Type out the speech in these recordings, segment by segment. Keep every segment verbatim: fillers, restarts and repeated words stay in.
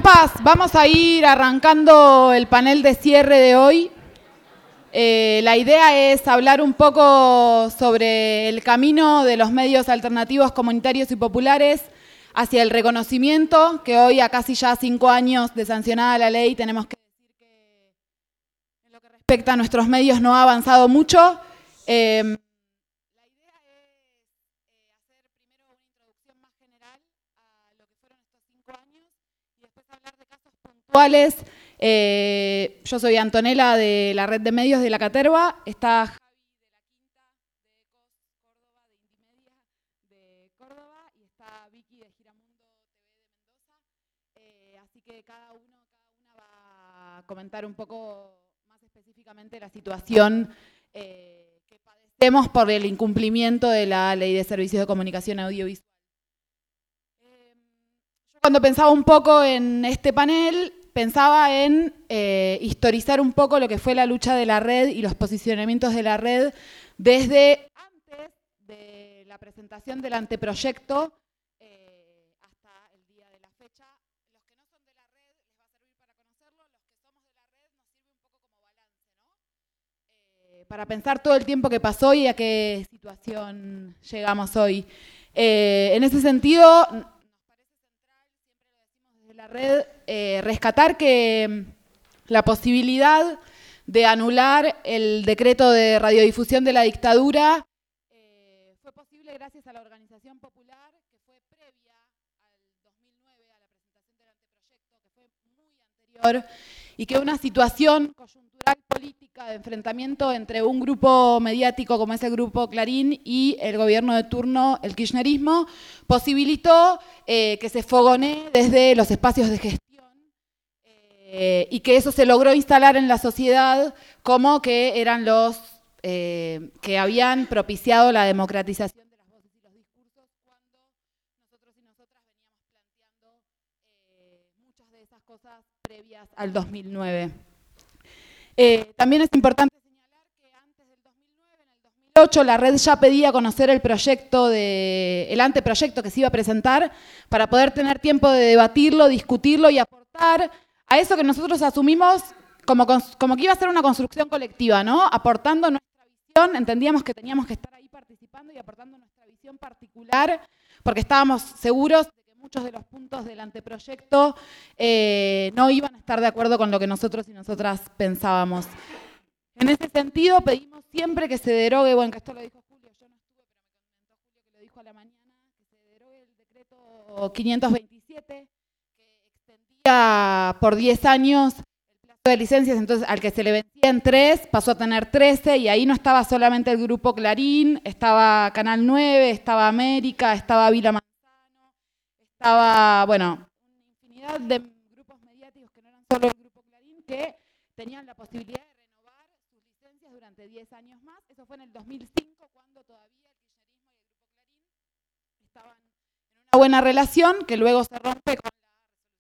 Pampas, vamos a ir arrancando el panel de cierre de hoy. Eh, la idea es hablar un poco sobre el camino de los medios alternativos comunitarios y populares hacia el reconocimiento, que hoy a casi ya cinco años de sancionada la ley tenemos que decir que en lo que respecta a nuestros medios no ha avanzado mucho. Eh, la idea es eh, hacer primero una introducción más general a lo que fueron estos cinco años y después hablar de casos puntuales. Eh, yo soy Antonella de la red de medios de la Caterva, está Javi de la Quinta de COS Córdoba, de Intimedia de Córdoba, y está Vicky de Giramundo T V de Mendoza. Eh, así que cada uno, cada una va a comentar un poco más específicamente la situación eh, que padecemos por el incumplimiento de la Ley de Servicios de Comunicación Audiovisual. Eh, yo cuando pensaba un poco en este panel, pensaba en eh, historizar un poco lo que fue la lucha de la red y los posicionamientos de la red desde antes de la presentación del anteproyecto eh, hasta el día de la fecha. Los que no son de la red les va a servir para conocerlo, los que somos de la red nos sirve un poco como balance, ¿no? Eh, para pensar todo el tiempo que pasó y a qué situación llegamos hoy. Eh, en ese sentido, la red, eh, rescatar que la posibilidad de anular el decreto de radiodifusión de la dictadura eh, fue posible gracias a la organización popular que fue previa al dos mil nueve, a la presentación del anteproyecto, que fue muy anterior, y que una situación coyuntural política de enfrentamiento entre un grupo mediático como es el Grupo Clarín y el gobierno de turno, el kirchnerismo, posibilitó eh, que se fogonee desde los espacios de gestión eh, y que eso se logró instalar en la sociedad como que eran los eh, que habían propiciado la democratización de las voces y los discursos cuando nosotros y nosotras veníamos planteando eh, muchas de esas cosas previas al dos mil nueve. Eh, también es importante señalar que antes del dos mil nueve, en el dos mil ocho, la red ya pedía conocer el proyecto de, el anteproyecto que se iba a presentar para poder tener tiempo de debatirlo, discutirlo y aportar a eso que nosotros asumimos como, como que iba a ser una construcción colectiva, ¿no? Aportando nuestra visión, entendíamos que teníamos que estar ahí participando y aportando nuestra visión particular, porque estábamos seguros de que muchos de los puntos del anteproyecto eh, no iban a estar de acuerdo con lo que nosotros y nosotras pensábamos. En ese sentido, pedimos siempre que se derogue, bueno, que esto lo dijo Julio, yo no estuve, pero me comentó Julio que lo dijo a la mañana, que se derogue el decreto quinientos veintisiete, que extendía por diez años el plazo de licencias, entonces al que se le vencía en tres, pasó a tener trece, y ahí no estaba solamente el Grupo Clarín, estaba Canal nueve, estaba América, estaba Vila Manzano, estaba, bueno, una infinidad de grupos mediáticos que no eran solo el Grupo Clarín, que tenían la posibilidad de renovar sus licencias durante diez años más. Eso fue en el dos mil cinco, cuando todavía el kirchnerismo y el Grupo Clarín estaban en una buena relación, que luego se rompe con la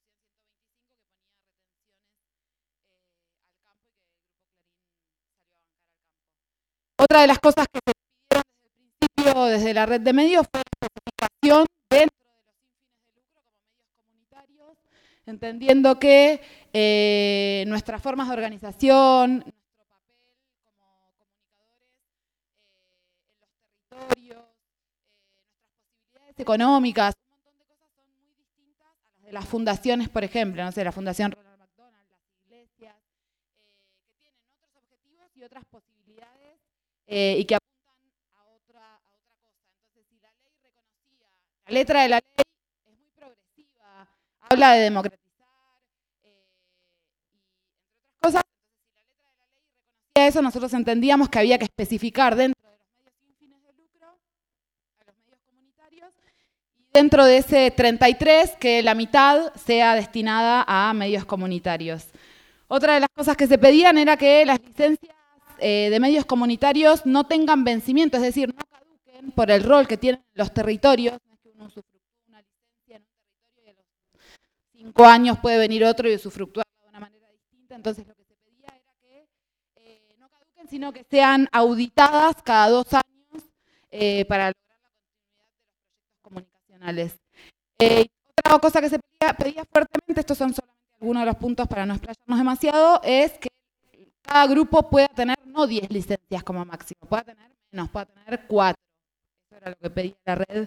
Otra de las cosas que se pidieron desde el principio, desde la red de medios, fue la especificación dentro de los sin fines de lucro como medios comunitarios, entendiendo que eh, nuestras formas de organización, nuestro papel como comunicadores eh, en los territorios, eh, nuestras posibilidades económicas, un montón de cosas son muy distintas a las de las fundaciones, por ejemplo, no sé, la Fundación Ronald McDonald, las iglesias, eh, que tienen otros objetivos y otras posibilidades Eh, y que apuntan a otra, a otra cosa. Entonces, si la ley reconocía, la letra de la ley es muy progresiva, habla de democratizar, eh, y entre otras cosas, entonces si la letra de la ley reconocía eso, nosotros entendíamos que había que especificar dentro de los medios sin fines de lucro a los medios comunitarios, y dentro de ese treinta y tres, que la mitad sea destinada a medios comunitarios. Otra de las cosas que se pedían era que las licencias Eh, de medios comunitarios no tengan vencimiento, es decir, no caduquen por el rol que tienen los territorios. No es que uno usufructúa una licencia en un territorio y a los cinco años puede venir otro y usufructuarla de una manera distinta. Entonces lo que se pedía era que eh, no caduquen, sino que sean auditadas cada dos años eh, para lograr la continuidad de los proyectos comunicacionales. Eh, otra cosa que se pedía, pedía fuertemente, estos son solamente uno de los puntos para no explayarnos demasiado es que cada grupo pueda tener no diez licencias como máximo, pueda tener menos, pueda tener cuatro. Eso era lo que pedía la red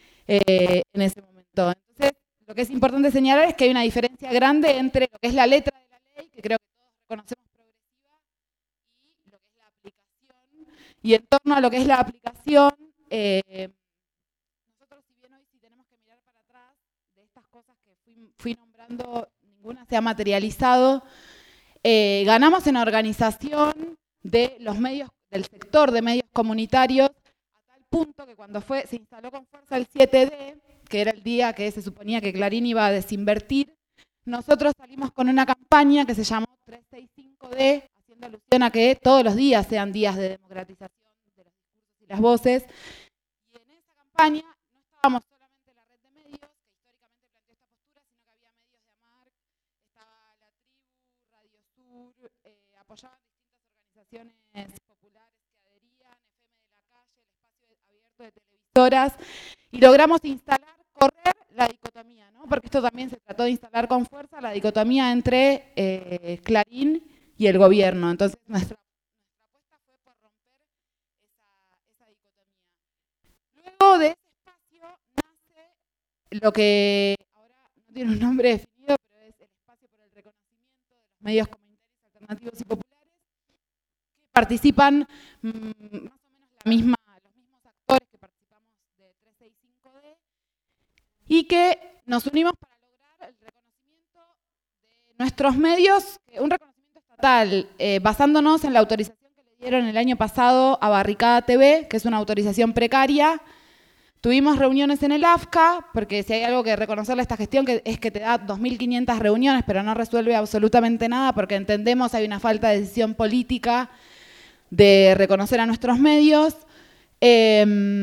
eh, en ese momento. Entonces, lo que es importante señalar es que hay una diferencia grande entre lo que es la letra de la ley, que creo que todos reconocemos progresiva, y lo que es la aplicación. Y en torno a lo que es la aplicación, eh, nosotros, si bien hoy sí tenemos que mirar para atrás, de estas cosas que fui, fui nombrando, ninguna se ha materializado. Eh, ganamos en organización de los medios, del sector de medios comunitarios, a tal punto que cuando fue, se instaló con fuerza el siete D, que era el día que se suponía que Clarín iba a desinvertir, nosotros salimos con una campaña que se llamó trescientos sesenta y cinco D, haciendo alusión a que todos los días sean días de democratización de los discursos y las voces. Y en esa campaña no estábamos solamente la red de medios, que históricamente planteó esta postura, sino que había medios de AMARC, estaba La Tribu, Radio Sur, eh, apoyaban distintas organizaciones populares que adherían, F M de la Calle, el espacio abierto de televisoras, y logramos instalar, correr la dicotomía, ¿no? Porque esto también se trató de instalar con fuerza, la dicotomía entre eh, Clarín y el gobierno. Entonces, nuestra, nuestra apuesta fue por romper esa, esa dicotomía. Luego de ese espacio nace lo que ahora no tiene un nombre definido, pero es el espacio por el reconocimiento de los medios comunitarios alternativos y populares, que participan mmm, más o menos la misma, los mismos actores que participamos de trescientos sesenta y cinco D, y que nos unimos para lograr el reconocimiento de nuestros medios, un reconocimiento estatal, eh, basándonos en la autorización que le dieron el año pasado a Barricada T V, que es una autorización precaria. Tuvimos reuniones en el A F C A, porque si hay algo que reconocerle a esta gestión, que es que te da dos mil quinientas reuniones, pero no resuelve absolutamente nada, porque entendemos hay una falta de decisión política de reconocer a nuestros medios. Eh,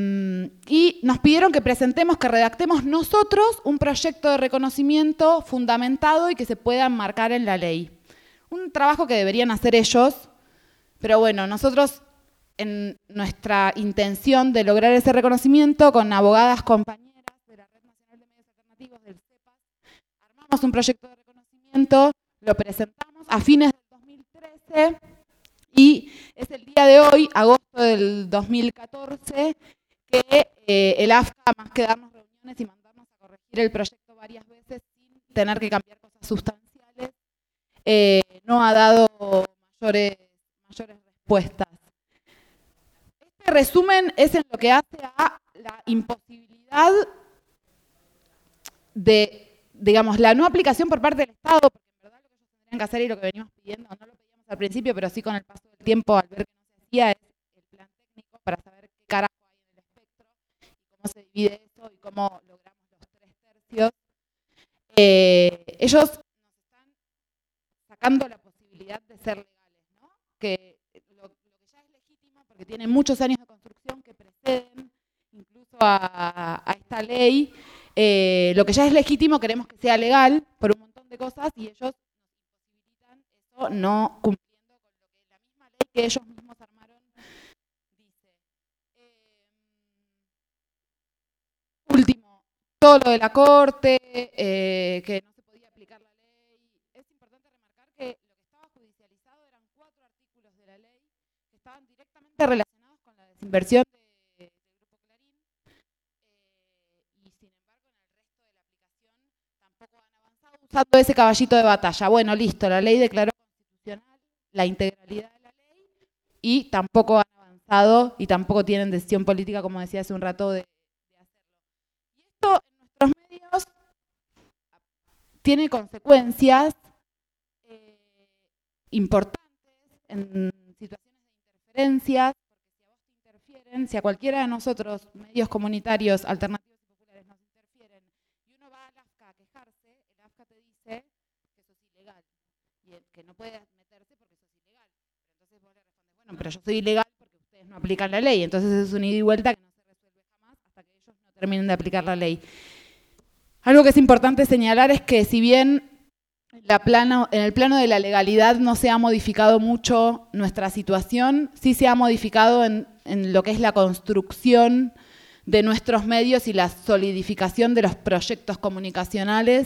y nos pidieron que presentemos, que redactemos nosotros un proyecto de reconocimiento fundamentado y que se pueda enmarcar en la ley. Un trabajo que deberían hacer ellos, pero bueno, nosotros en nuestra intención de lograr ese reconocimiento, con abogadas compañeras de la Red Nacional de Medios Alternativos, del CEPAS, armamos un proyecto de reconocimiento, lo presentamos a fines del dos mil trece, y es el día de hoy, agosto del dos mil catorce, que eh, el A F C A, más que darnos reuniones y mandarnos a corregir el proyecto varias veces sin tener que cambiar cosas sustanciales, eh, no ha dado mayores, mayores respuestas. Este resumen es en lo que hace a la imposibilidad de, digamos, la no aplicación por parte del Estado, porque en verdad lo que ellos tendrían que hacer y lo que venimos pidiendo, no lo pedíamos al principio, pero sí con el paso del tiempo, al ver que no se hacía, es el plan técnico para saber qué carajo hay en el espectro y cómo se divide eso y cómo logramos los tres tercios. Eh, ellos nos están sacando la posibilidad de ser legales, ¿no? Que lo, lo que ya es legítimo, porque tiene muchos años de construcción que preceden incluso a, a esta ley, eh, lo que ya es legítimo queremos que sea legal por un montón de cosas, y ellos eso no cumpliendo con lo que la misma ley que ellos mismos armaron dice. Eh, último, todo lo de la Corte, eh, que no se podía aplicar la ley. Es importante remarcar que lo que estaba judicializado eran cuatro artículos de la ley que estaban directamente relacionados con la desinversión de, del Grupo Clarín, eh, y sin embargo en el resto de la aplicación tampoco han avanzado usando ese caballito de batalla. Bueno, listo, la ley declaró la integralidad de la ley y tampoco han avanzado y tampoco tienen decisión política, como decía hace un rato, de, de hacerlo. Y esto en nuestros medios tiene consecuencias eh, importantes en situaciones de interferencias, porque si a vos te interfieren, si a cualquiera de nosotros, medios comunitarios, alternativos y populares, nos interfieren, y uno va al A F C A a quejarse, el A F C A te dice que eso es ilegal, y que no puedes meterse porque eso es ilegal. Pero entonces vos le respondes, bueno, pero yo soy ilegal porque ustedes no aplican la ley. Entonces es un ida y vuelta que no se resuelve jamás hasta que ellos no terminen de aplicar la ley. Algo que es importante señalar es que si bien la plano, en el plano de la legalidad no se ha modificado mucho nuestra situación, sí se ha modificado en, en lo que es la construcción de nuestros medios y la solidificación de los proyectos comunicacionales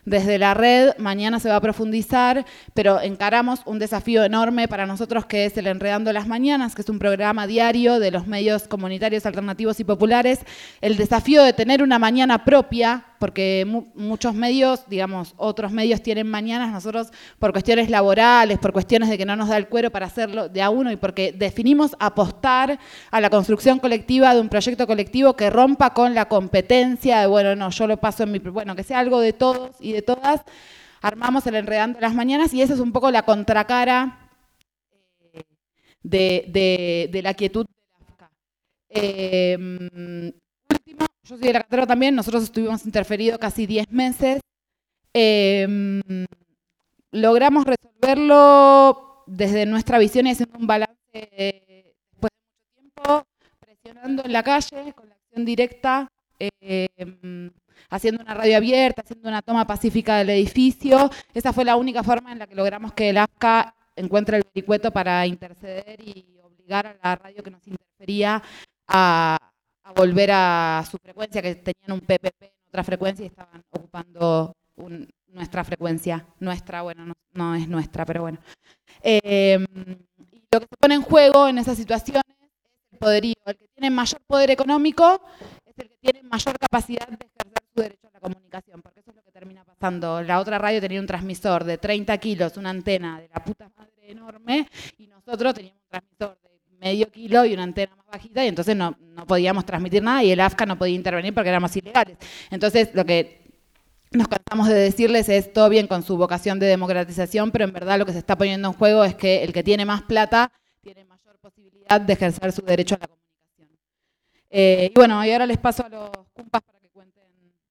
desde la red. Mañana se va a profundizar, pero encaramos un desafío enorme para nosotros que es el Enredando las Mañanas, que es un programa diario de los medios comunitarios, alternativos y populares. El desafío de tener una mañana propia, porque mu muchos medios, digamos, otros medios tienen mañanas, nosotros por cuestiones laborales, por cuestiones de que no nos da el cuero para hacerlo de a uno y porque definimos apostar a la construcción colectiva de un proyecto colectivo que rompa con la competencia de, bueno, no, yo lo paso en mi... Bueno, que sea algo de todos y de todas. Armamos el Enredando las Mañanas y esa es un poco la contracara eh, de, de, de la quietud de la A F C A. Eh, último, yo soy de la cátedra también, nosotros estuvimos interferidos casi diez meses. Eh, logramos resolverlo desde nuestra visión y haciendo un balance eh, después de mucho tiempo, presionando en la calle, con la acción directa, eh, haciendo una radio abierta, haciendo una toma pacífica del edificio. Esa fue la única forma en la que logramos que el A F C A encuentre el vericueto para interceder y obligar a la radio que nos interfería a, a volver a su frecuencia, que tenían un P P P en otra frecuencia y estaban ocupando un, nuestra frecuencia. Nuestra, bueno, no, no es nuestra, pero bueno. Eh, y lo que se pone en juego en esas situaciones es el poderío. El que tiene mayor poder económico es el que tiene mayor capacidad de ejercer su derecho a la comunicación, porque eso es lo que termina pasando. La otra radio tenía un transmisor de treinta kilos, una antena de la puta madre enorme, y nosotros teníamos un transmisor de medio kilo y una antena más bajita, y entonces no, no podíamos transmitir nada, y el A F C A no podía intervenir porque éramos ilegales. Entonces, lo que nos cansamos de decirles es todo bien con su vocación de democratización, pero en verdad lo que se está poniendo en juego es que el que tiene más plata tiene mayor posibilidad de ejercer su derecho a la comunicación. Eh, y bueno, y ahora les paso a los cumpas para que cuenten.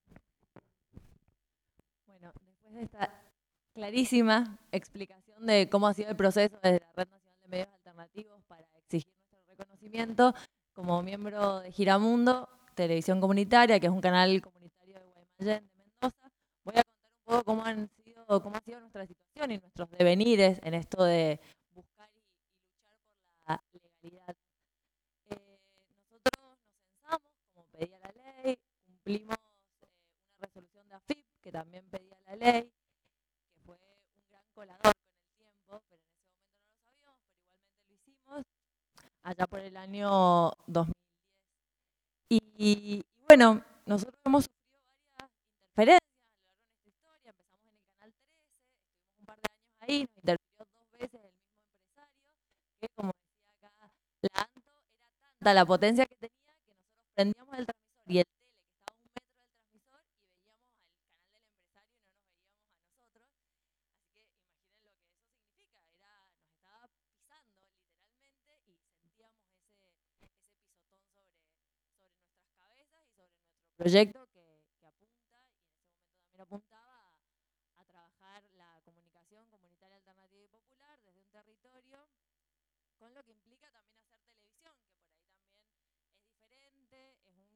Bueno, después de esta clarísima explicación de cómo ha sido el proceso desde la Red Nacional de Medios Alternativos para exigir nuestro reconocimiento, como miembro de Giramundo, Televisión Comunitaria, que es un canal comunitario de Guaymallén, de Mendoza, voy a contar un poco cómo han sido, cómo ha sido nuestra situación y nuestros devenires en esto de buscar y, y luchar por la legalidad. Eh, nosotros nos censamos, como pedía la ley, cumplimos eh, una resolución de A F I P que también pedía la ley, que fue un gran colador con el tiempo, pero en ese momento no lo sabíamos, pero igualmente lo hicimos, allá por el año dos mil diez. Y, y bueno, nosotros hemos sufrido varias interferencias a lo largo de nuestra historia. Empezamos en el Canal trece, estuvimos un par de años ahí, nos interfirió dos veces el mismo empresario, que como decía acá la Anto, era tanta la potencia que tenía que nosotros prendíamos el transmisor y el tele que estaba a un metro del transmisor y veíamos al canal del empresario y no nos veíamos a nosotros. Así que imaginen lo que eso significa, era, nos estaba pisando literalmente y sentíamos ese, ese pisotón sobre, sobre nuestras cabezas y sobre nuestro proyecto que, que apunta, y en ese momento también apuntaba a, a trabajar la comunicación comunitaria, alternativa y popular desde un territorio, con lo que implica también hacer televisión, que por ahí también es diferente, es un,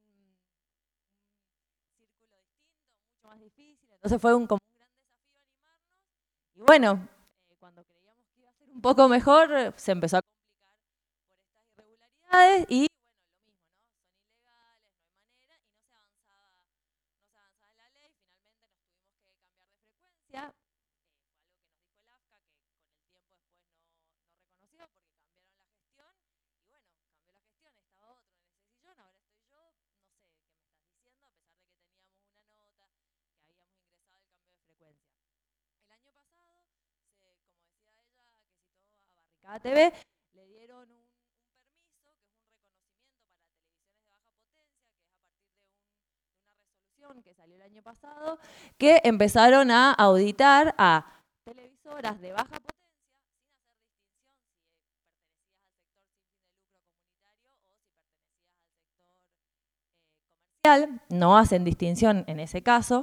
un círculo distinto, mucho más difícil. Entonces fue un, como un gran desafío animarnos. Y bueno, eh, cuando creíamos que iba a ser un poco mejor, se empezó a complicar por estas irregularidades y bueno, lo mismo, ¿no? Son ilegales, no hay manera y no se avanzaba, no se avanzaba en la ley. Finalmente nos tuvimos que cambiar de frecuencia. Eh, fue algo que nos dijo el A F C A, que con el tiempo después no, no reconoció porque cambiaron la gestión. Y bueno, cambió la gestión, estaba otro en ese sillón, ahora estoy yo, no sé qué me estás diciendo, a pesar de que teníamos una nota, que habíamos ingresado el cambio de frecuencia. El año pasado, se, como decía ella, que citó a Barricada T V, le dieron un, un permiso, que es un reconocimiento para televisiones de baja potencia, que es a partir de, un, de una resolución que salió el año pasado, que empezaron a auditar a televisoras de baja potencia, sin hacer distinción si pertenecías al sector sin fin de lucro comunitario o si pertenecías al sector eh, comercial, no hacen distinción en ese caso,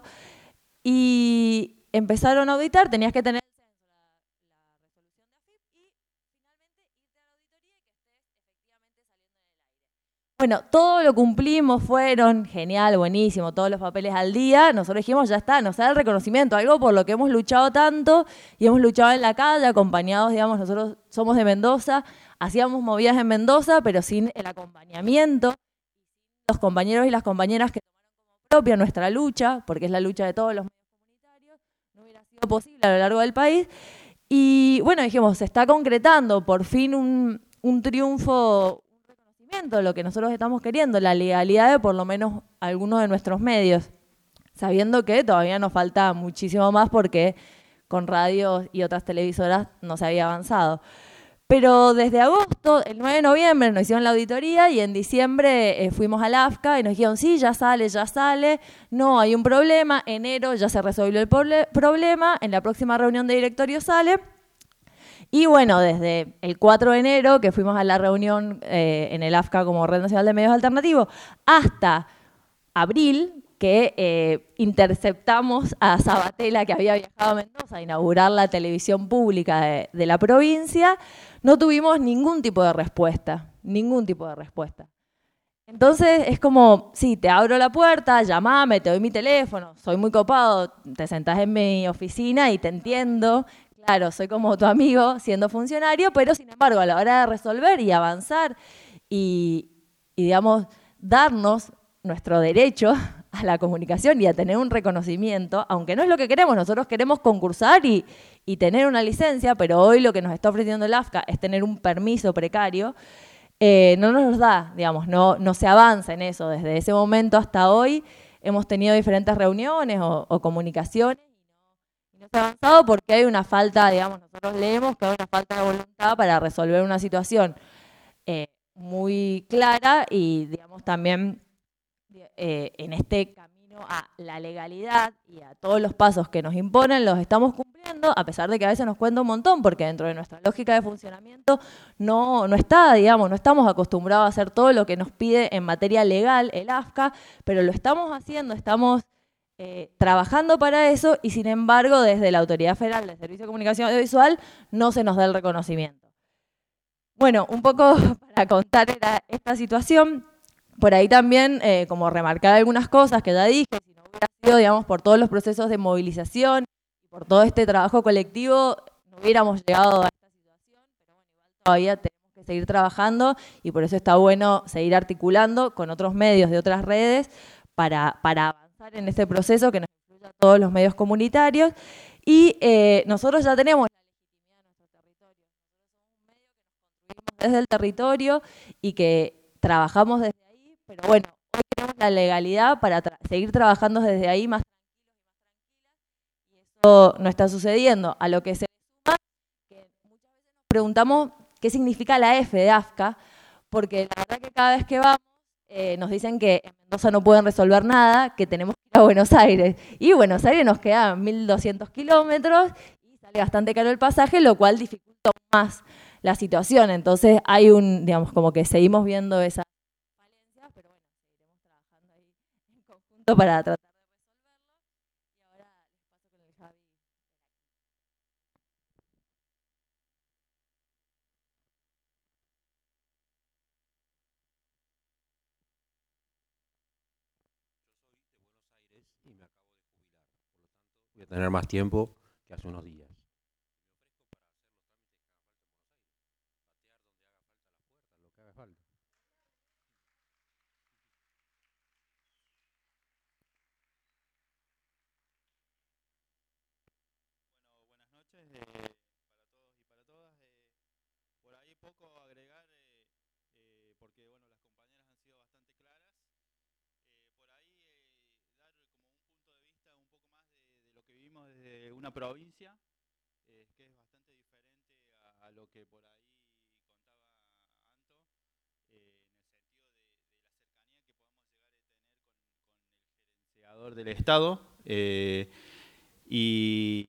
y empezaron a auditar, tenías que tener el censo, la, la resolución de A F I P y finalmente irte a la auditoría y que estés efectivamente saliendo en el aire. Bueno, todo lo cumplimos, fueron genial, buenísimo, todos los papeles al día. Nosotros dijimos, ya está, nos da el reconocimiento, algo por lo que hemos luchado tanto y hemos luchado en la calle, acompañados, digamos, nosotros somos de Mendoza, hacíamos movidas en Mendoza, pero sin el acompañamiento, los compañeros y las compañeras que tomaron como propia nuestra lucha, porque es la lucha de todos los medios comunitarios, sido posible a lo largo del país. Y bueno, dijimos, se está concretando por fin un, un triunfo, un reconocimiento de lo que nosotros estamos queriendo, la legalidad de por lo menos algunos de nuestros medios, sabiendo que todavía nos falta muchísimo más porque con radios y otras televisoras no se había avanzado. Pero desde agosto, el nueve de noviembre, nos hicieron la auditoría y en diciembre eh, fuimos al A F C A y nos dijeron, sí, ya sale, ya sale, no hay un problema, enero ya se resolvió el problema, en la próxima reunión de directorio sale. Y bueno, desde el cuatro de enero, que fuimos a la reunión eh, en el A F C A como Red Nacional de Medios Alternativos, hasta abril, que eh, interceptamos a Sabatella, que había viajado a Mendoza a inaugurar la televisión pública de, de la provincia, no tuvimos ningún tipo de respuesta, ningún tipo de respuesta. Entonces es como, sí, te abro la puerta, llamame, te doy mi teléfono, soy muy copado, te sentás en mi oficina y te entiendo, claro, soy como tu amigo siendo funcionario, pero sin embargo a la hora de resolver y avanzar y, y digamos, darnos nuestro derecho a la comunicación y a tener un reconocimiento, aunque no es lo que queremos, nosotros queremos concursar y, y tener una licencia, pero hoy lo que nos está ofreciendo el A F C A es tener un permiso precario, eh, no nos da, digamos, no, no se avanza en eso. Desde ese momento hasta hoy hemos tenido diferentes reuniones o, o comunicaciones y no se ha avanzado porque hay una falta, digamos, nosotros leemos que hay una falta de voluntad para resolver una situación eh, muy clara y, digamos, también Eh, en este camino a la legalidad y a todos los pasos que nos imponen, los estamos cumpliendo, a pesar de que a veces nos cuesta un montón, porque dentro de nuestra lógica de funcionamiento no, no está, digamos, no estamos acostumbrados a hacer todo lo que nos pide en materia legal el A F C A, pero lo estamos haciendo, estamos eh, trabajando para eso y sin embargo desde la Autoridad Federal de Servicio de Comunicación Audiovisual no se nos da el reconocimiento. Bueno, un poco para contar era esta situación. Por ahí también, eh, como remarcar algunas cosas que ya dije, si no hubiera sido, digamos, por todos los procesos de movilización y por todo este trabajo colectivo, no hubiéramos llegado a esta situación, pero bueno, igual todavía tenemos que seguir trabajando y por eso está bueno seguir articulando con otros medios de otras redes para, para avanzar en este proceso que nos incluye a todos los medios comunitarios. Y eh, nosotros ya tenemos la legitimidad de nuestro territorio. Nosotros somos un medio que nos construimos desde el territorio y que trabajamos desde pero bueno, hoy tenemos la legalidad para tra seguir trabajando desde ahí más tranquilos y más tranquilas y eso no está sucediendo. A lo que se suma que muchas veces nos preguntamos qué significa la F de A F C A, porque la verdad que cada vez que vamos eh, nos dicen que en Mendoza no pueden resolver nada, que tenemos que ir a Buenos Aires. Y Buenos Aires nos queda mil doscientos kilómetros y sale bastante caro el pasaje, lo cual dificulta más la situación. Entonces hay un, digamos, como que seguimos viendo esa para tratar de resolverlo. Y ahora les paso con el Javi. Yo soy de Buenos Aires y me acabo de jubilar, por lo tanto voy a tener más tiempo que hace unos días. Me ofrezco para hacer los trámites que haga falta, patear donde haga falta las puertas, lo que haga falta. Bueno, buenas noches eh, para todos y para todas. Eh, por ahí poco agregar, eh, eh, porque bueno, las compañeras han sido bastante claras. Eh, por ahí eh, dar como un punto de vista un poco más de, de lo que vivimos desde una provincia, eh, que es bastante diferente a, a lo que por ahí contaba Anto, eh, en el sentido de, de la cercanía que podemos llegar a tener con, con el gerenciador del Estado. Eh, y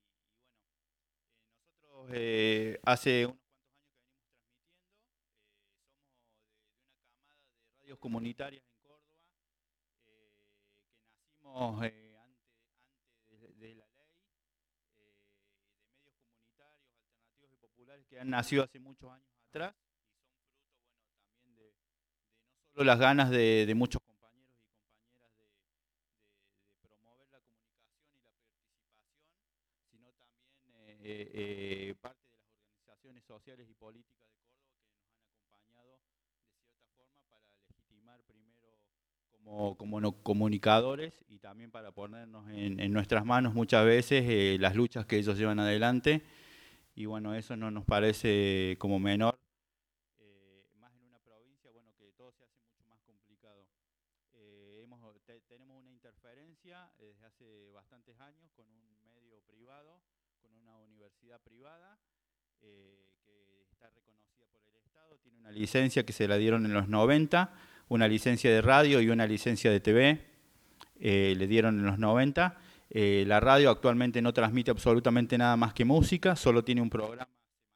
Eh, hace unos cuantos años que venimos transmitiendo, eh, somos de, de una camada de radios comunitarias en Córdoba, eh, que nacimos eh, antes, antes de, de la ley, eh, de medios comunitarios, alternativos y populares que han nacido hace muchos años atrás y son fruto, bueno, también de, de no solo las ganas de, de muchos compañeros y compañeras de, de, de promover la comunicación y la participación, sino también eh, eh, parte de las organizaciones sociales y políticas de Córdoba que nos han acompañado de cierta forma para legitimar primero como como, como no comunicadores y también para ponernos en, en nuestras manos muchas veces eh, las luchas que ellos llevan adelante. Y bueno, eso no nos parece como menor, eh, más en una provincia, bueno, que todo se hace mucho más complicado. Eh, hemos, te, tenemos una interferencia desde hace bastantes años con un medio privado, con una universidad privada, eh, que está reconocida por el Estado, tiene una licencia que se la dieron en los noventa, una licencia de radio y una licencia de T V, eh, le dieron en los noventa. Eh, la radio actualmente no transmite absolutamente nada más que música, solo tiene un programa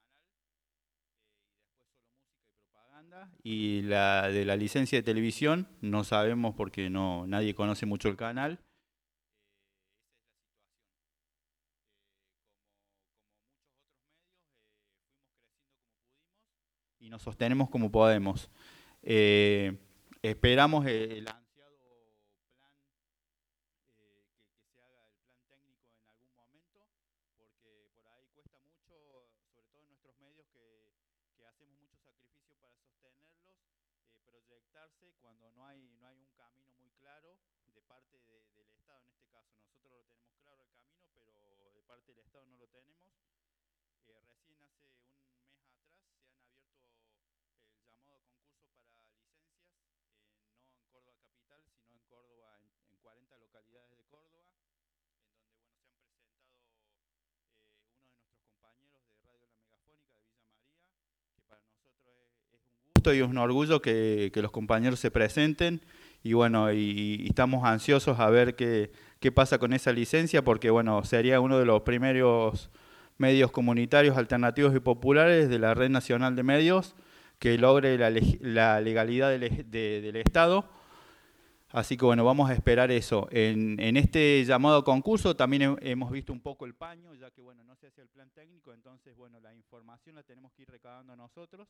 semanal eh, y después solo música y propaganda. Y la de la licencia de televisión no sabemos porque no, nadie conoce mucho el canal. Y nos sostenemos como podemos. Eh, esperamos el ansiado plan, eh, que, que se haga el plan técnico en algún momento, porque por ahí cuesta mucho, sobre todo en nuestros medios que, que hacemos mucho sacrificio para sostenerlos, eh, proyectarse cuando no hay, no hay un camino muy claro de parte de, del Estado en este caso. Nosotros lo tenemos claro el camino, pero de parte del Estado no lo tenemos. Eh, recién hace un mes atrás se han abierto el llamado a concurso para licencias, eh, no en Córdoba capital, sino en Córdoba, en, en cuarenta localidades de Córdoba, en donde bueno, se han presentado eh, uno de nuestros compañeros de Radio La Megafónica de Villa María, que para nosotros es, es un gusto y es un orgullo que, que los compañeros se presenten, y bueno, y, y estamos ansiosos a ver qué, qué pasa con esa licencia, porque bueno, sería uno de los primeros medios comunitarios, alternativos y populares de la Red Nacional de Medios que logre la, la legalidad del, de, del Estado. Así que bueno, vamos a esperar eso. En, en este llamado a concurso también he, hemos visto un poco el paño, ya que bueno, no se hace el plan técnico, entonces bueno, la información la tenemos que ir recabando nosotros.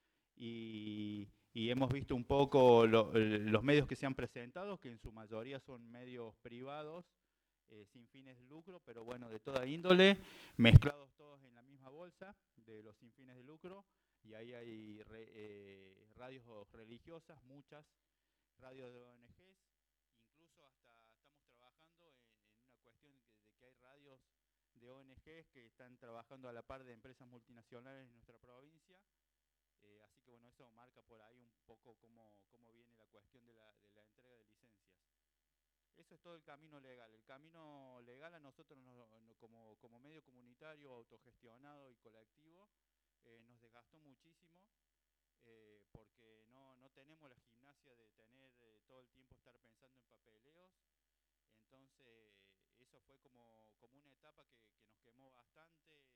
Y, y hemos visto un poco lo, los medios que se han presentado, que en su mayoría son medios privados, eh, sin fines de lucro, pero bueno, de toda índole, mezclados todos en la misma bolsa de los sin fines de lucro, y ahí hay re, eh, radios religiosas, muchas radios de O N Ges, incluso hasta estamos trabajando en, en una cuestión de que, de que hay radios de O N Ges que están trabajando a la par de empresas multinacionales en nuestra provincia. Eh, así que bueno, eso marca por ahí un poco cómo, cómo viene la cuestión de la, de la entrega de licencias. Eso es todo el camino legal. El camino legal a nosotros no, no, como, como medio comunitario, autogestionado y colectivo, eh, nos desgastó muchísimo, eh, porque no, no tenemos la gimnasia de tener eh, todo el tiempo estar pensando en papeleos. Entonces eso fue como, como una etapa que, que nos quemó bastante, eh,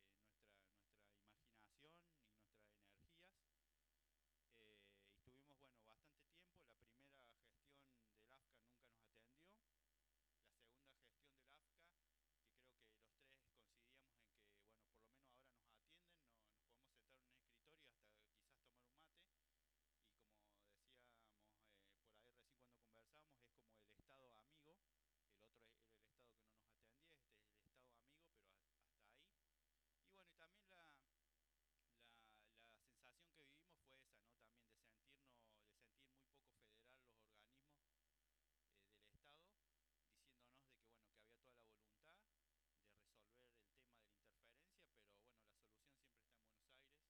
nuestra, nuestra imaginación y nuestras energías. Eh, y estuvimos bueno, bastante tiempo. La primera gestión del A F C A nunca nos atendió. La segunda gestión del A F C A, que creo que los tres coincidíamos en que, bueno, por lo menos ahora nos atienden, no, nos podemos sentar en un escritorio hasta quizás tomar un mate. Y como decíamos eh, por ahí recién cuando conversábamos, es como el Estado amigo. El otro era el Estado que no nos atendía, este es el Estado amigo, pero hasta ahí. Y bueno, y también la, la, la sensación que vivimos fue esa, ¿no? También de sentirnos, de sentir muy poco federal los organismos eh, del Estado, diciéndonos de que bueno, que había toda la voluntad de resolver el tema de la interferencia, pero bueno, la solución siempre está en Buenos Aires.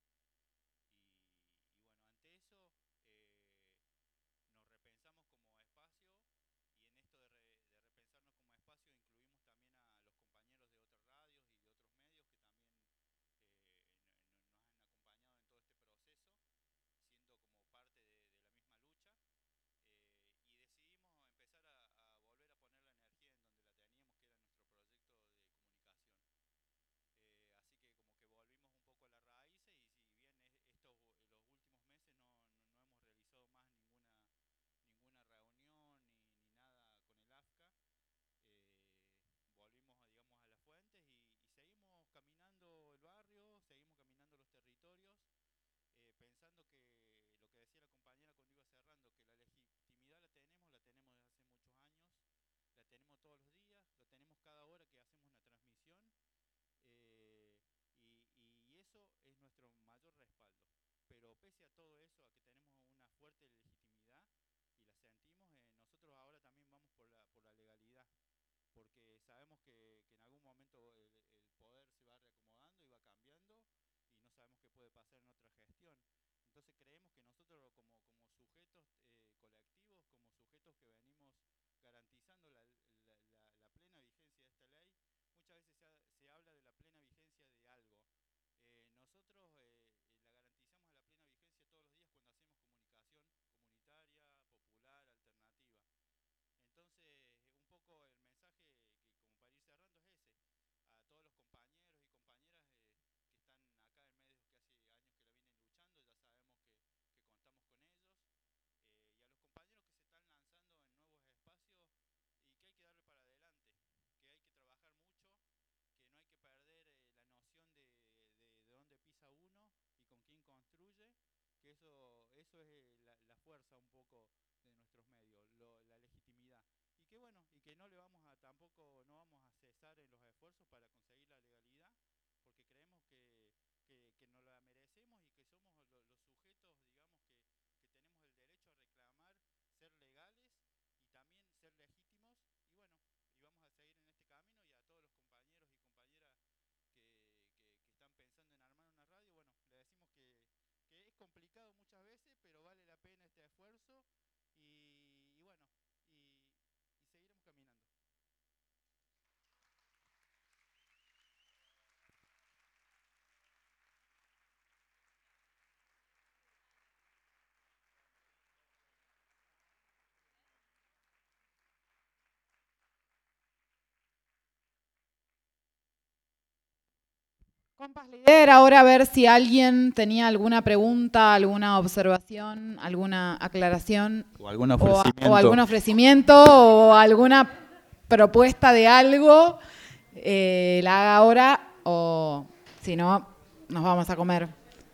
Y, y bueno, ante eso eh, nos repensamos como espacio, y en esto de, re, de repensarnos como espacio incluimos también a los compañeros de otras radios y de otros medios que también eh, nos han acompañado en todo este proceso, siendo como parte de, de la misma lucha, eh, y decidimos empezar a, a volver a poner la energía en donde la teníamos, que era nuestro proyecto de comunicación. Eh, así que como que volvimos un poco a las raíces, y si bien es, estos los últimos meses no, no, no hemos realizado más ninguna, ninguna reunión ni, ni nada con el A F C A, eh, volvimos a, digamos, a las fuentes, y, y seguimos caminando el barrio, seguimos caminando los territorios, eh, pensando que lo que decía la compañera cuando iba cerrando, que la legitimidad la tenemos, la tenemos desde hace muchos años, la tenemos todos los días, lo tenemos cada hora que hacemos una transmisión, eh, y, y eso es nuestro mayor respaldo. Pero pese a todo eso, a que tenemos una fuerte legitimidad y la sentimos, eh, sabemos que, que en algún momento el, el poder se va reacomodando y va cambiando y no sabemos qué puede pasar en otra gestión. Entonces creemos que nosotros como, como sujetos eh, colectivos, como sujetos que venimos garantizando la, la, la, la plena vigencia de esta ley, muchas veces se, ha, se habla de la plena vigencia de algo. Eh, nosotros eh, la garantizamos a la plena vigencia todos los días cuando hacemos comunicación comunitaria, popular, alternativa. Entonces, un poco el mensaje que, como para ir cerrando, es ese. A todos los compañeros y compañeras eh, que están acá en medios que hace años que la vienen luchando, ya sabemos que, que contamos con ellos. Eh, y a los compañeros que se están lanzando en nuevos espacios y que hay que darle para adelante, que hay que trabajar mucho, que no hay que perder eh, la noción de, de, de dónde pisa uno y con quién construye, que eso, eso es eh, la, la fuerza un poco de nuestros medios, lo, la legitimidad. Y que bueno, y que no le vamos a tampoco, no vamos a cesar en los esfuerzos para conseguir la legalidad, porque creemos que, que, que nos la merecemos y que somos lo, los sujetos, digamos, que, que tenemos el derecho a reclamar ser legales y también ser legítimos. Y bueno, y vamos a seguir en este camino, y a todos los compañeros y compañeras que, que, que están pensando en armar una radio, bueno, le decimos que, que es complicado muchas veces, pero vale la pena este esfuerzo y, y bueno, y, y seguiremos caminando. Compas, la idea era ahora ver si alguien tenía alguna pregunta, alguna observación, alguna aclaración O algún o, ofrecimiento. o algún ofrecimiento o alguna propuesta de algo, eh, la haga ahora o si no, nos vamos a comer.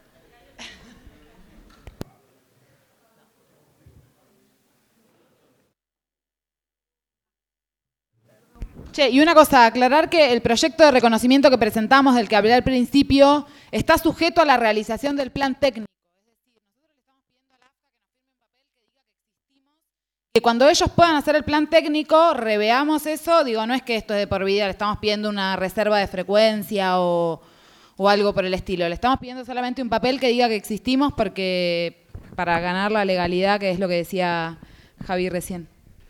Che, y una cosa, aclarar que el proyecto de reconocimiento que presentamos, del que hablé al principio, está sujeto a la realización del plan técnico. Es decir, nosotros le estamos pidiendo a la AFA que nos firme un papel que diga que existimos, que cuando ellos puedan hacer el plan técnico, reveamos eso. Digo, no es que esto es de por vida, le estamos pidiendo una reserva de frecuencia o, o algo por el estilo. Le estamos pidiendo solamente un papel que diga que existimos porque para ganar la legalidad, que es lo que decía Javi recién.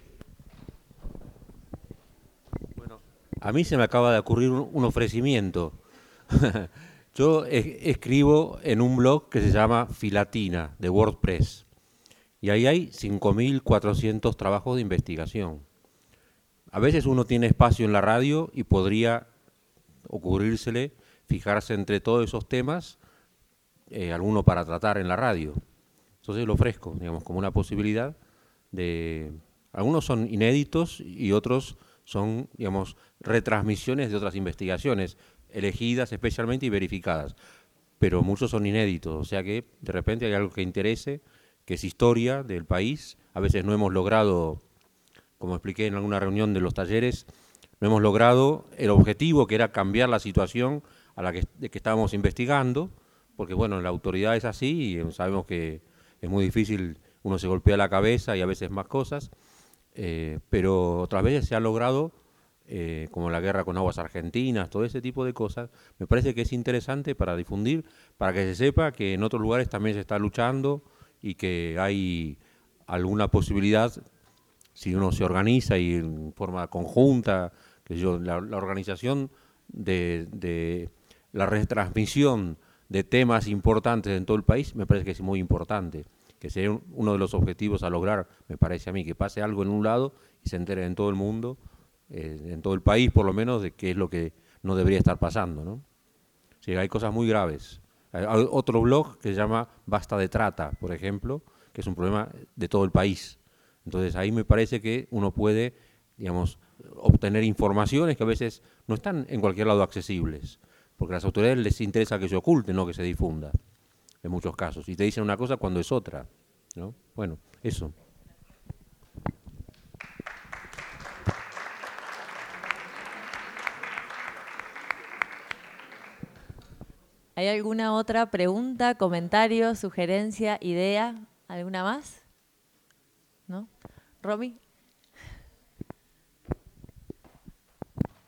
A mí se me acaba de ocurrir un, un ofrecimiento. Yo es, escribo en un blog que se llama Filatina, de WordPress. Y ahí hay cinco mil cuatrocientos trabajos de investigación. A veces uno tiene espacio en la radio y podría ocurrírsele fijarse entre todos esos temas, eh, alguno para tratar en la radio. Entonces lo ofrezco, digamos, como una posibilidad de... Algunos son inéditos y otros son, digamos, retransmisiones de otras investigaciones, elegidas especialmente y verificadas, pero muchos son inéditos, o sea que de repente hay algo que interese, que es historia del país. A veces no hemos logrado, como expliqué en alguna reunión de los talleres, no hemos logrado el objetivo, que era cambiar la situación a la que, de que estábamos investigando, porque bueno, la autoridad es así y sabemos que es muy difícil, uno se golpea la cabeza y a veces más cosas. Eh, pero otras veces se ha logrado, eh, como la guerra con aguas argentinas, todo ese tipo de cosas. Me parece que es interesante para difundir, para que se sepa que en otros lugares también se está luchando y que hay alguna posibilidad, si uno se organiza y en forma conjunta, que yo, la, la organización de, de la retransmisión de temas importantes en todo el país, me parece que es muy importante, que sería uno de los objetivos a lograr, me parece a mí, que pase algo en un lado y se entere en todo el mundo, eh, en todo el país por lo menos, de qué es lo que no debería estar pasando, ¿no? Sí, hay cosas muy graves. Hay otro blog que se llama Basta de Trata, por ejemplo, que es un problema de todo el país. Entonces ahí me parece que uno puede, digamos, obtener informaciones que a veces no están en cualquier lado accesibles, porque a las autoridades les interesa que se oculte, no que se difunda, en muchos casos, y te dicen una cosa cuando es otra, ¿no? Bueno, eso. ¿Hay alguna otra pregunta, comentario, sugerencia, idea? ¿Alguna más? ¿No? ¿Romy?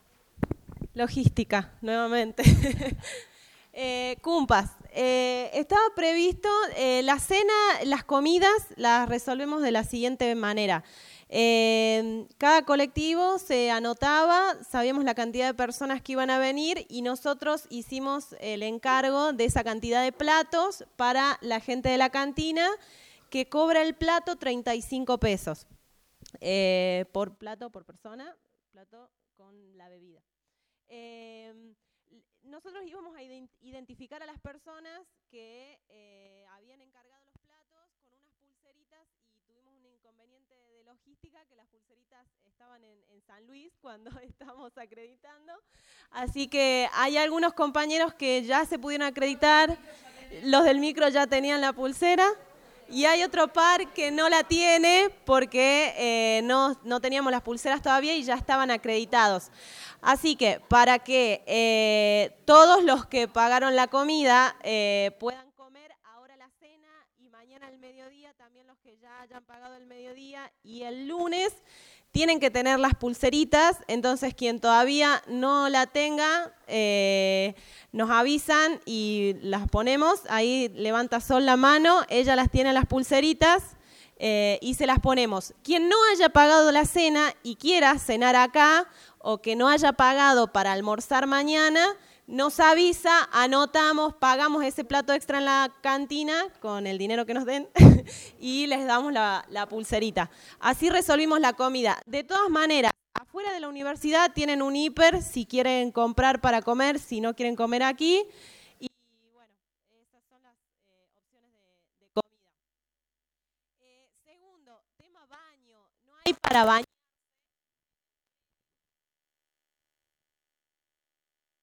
Logística, nuevamente. eh, Cumpas. Eh, estaba previsto, eh, la cena, las comidas las resolvemos de la siguiente manera. Eh, cada colectivo se anotaba, sabíamos la cantidad de personas que iban a venir y nosotros hicimos el encargo de esa cantidad de platos para la gente de la cantina, que cobra el plato treinta y cinco pesos eh, por plato, por persona, plato con la bebida. Eh, nosotros íbamos a identificar a las personas que eh, habían encargado los platos con unas pulseritas y tuvimos un inconveniente de logística, que las pulseritas estaban en, en San Luis cuando estábamos acreditando. Así que hay algunos compañeros que ya se pudieron acreditar, los del micro ya tenían la pulsera. Y hay otro par que no la tiene porque eh, no, no teníamos las pulseras todavía y ya estaban acreditados. Así que para que eh, todos los que pagaron la comida eh, puedan comer ahora la cena y mañana al mediodía, también los que ya hayan pagado el mediodía, y el lunes tienen que tener las pulseritas. Entonces quien todavía no la tenga, eh, nos avisan y las ponemos. Ahí levanta Sol la mano, ella las tiene las pulseritas eh, y se las ponemos. Quien no haya pagado la cena y quiera cenar acá, o que no haya pagado para almorzar mañana, nos avisa, anotamos, pagamos ese plato extra en la cantina con el dinero que nos den y les damos la, la pulserita. Así resolvimos la comida. De todas maneras, afuera de la universidad tienen un hiper si quieren comprar para comer, si no quieren comer aquí. Y bueno, esas son las eh, opciones de, de comida. Eh, segundo, tema baño. No hay para bañar.